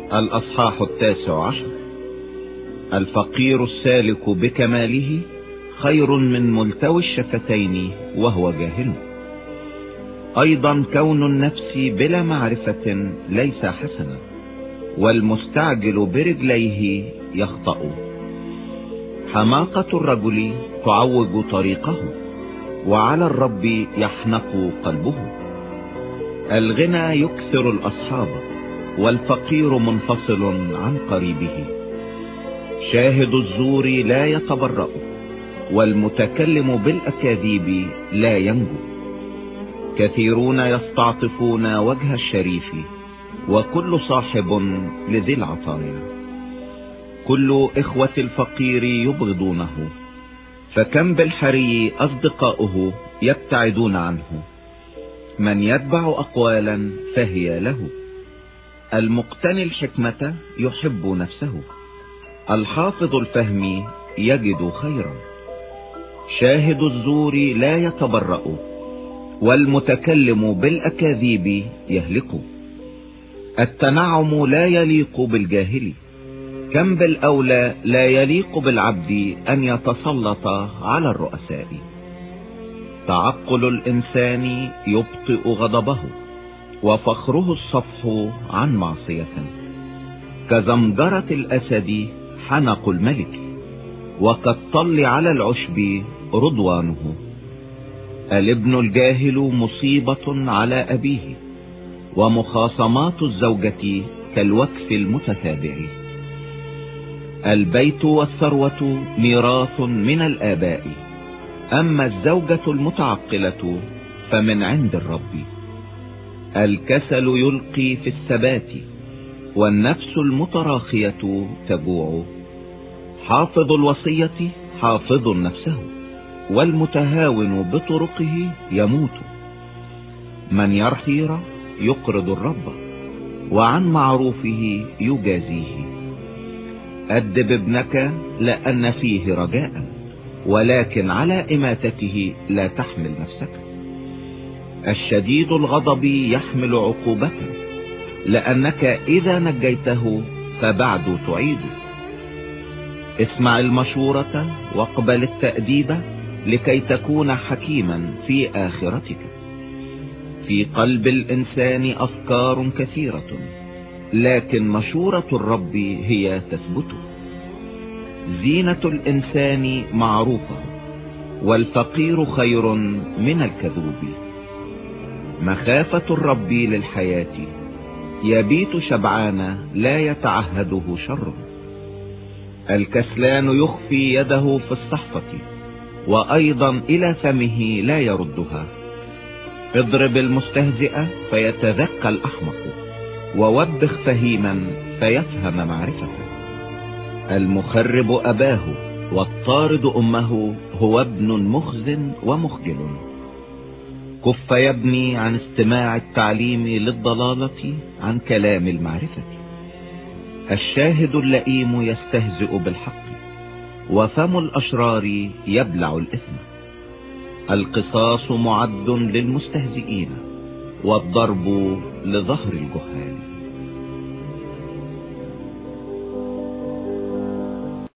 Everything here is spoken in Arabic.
الأصحاح 19. الفقير السالك بكماله خير من ملتوي الشفتين وهو جاهل. أيضا كون النفس بلا معرفة ليس حسنا، والمستعجل برجليه يخطأ. حماقة الرجل تعوج طريقه، وعلى الرب يحنق قلبه. الغنى يكثر الأصحاب، والفقير منفصل عن قريبه. شاهد الزور لا يتبرأ، والمتكلم بالأكاذيب لا ينجو. كثيرون يستعطفون وجه الشريف، وكل صاحب لذي العطايا. كل إخوة الفقير يبغضونه، فكم بالحري أصدقاؤه يبتعدون عنه. من يتبع أقوالا فهي له، المقتني الحكمة يحب نفسه. الحافظ الفهم يجد خيرا. شاهد الزور لا يتبرأ، والمتكلم بالأكاذيب يهلك. التنعم لا يليق بالجاهل، كم بالأولى لا يليق بالعبد أن يتسلط على الرؤساء. تعقل الإنسان يبطئ غضبه، وفخره الصفح عن معصية. كزمجرة الأسد حنق الملك، وكالطل على العشب رضوانه. الابن الجاهل مصيبة على أبيه، ومخاصمات الزوجة كالوكف المتتابع. البيت والثروة ميراث من الآباء، أما الزوجة المتعقلة فمن عند الرب. الكسل يلقي في الثبات، والنفس المتراخية تجوع. حافظ الوصية حافظ نفسه، والمتهاون بطرقه يموت. من يرحير يقرض الرب، وعن معروفه يجازيه. أدب ابنك لأن فيه رجاء، ولكن على إماتته لا تحمل نفسك. الشديد الغضب يحمل عقوبة، لأنك إذا نجيته فبعد تعيد. اسمع المشورة واقبل التأديب، لكي تكون حكيما في آخرتك. في قلب الإنسان أفكار كثيرة، لكن مشورة الرب هي تثبت. زينة الإنسان معروفة، والفقير خير من الكذوب. مخافة الرب للحياة، يبيت شبعان لا يتعهده شر. الكسلان يخفي يده في الصحفة، وأيضا إلى فمه لا يردها. اضرب المستهزئ فيتذكى الأحمق، ووبخ فهيما فيفهم معرفة. المخرب أباه والطارد أمه هو ابن مخز ومخجل. كف يا ابني عن استماع التعليم للضلالة، عن كلام المعرفة. الشاهد اللئيم يستهزئ بالحق، وفم الأشرار يبلع الإثم. القصاص معد للمستهزئين، والضرب لظهر الجهال.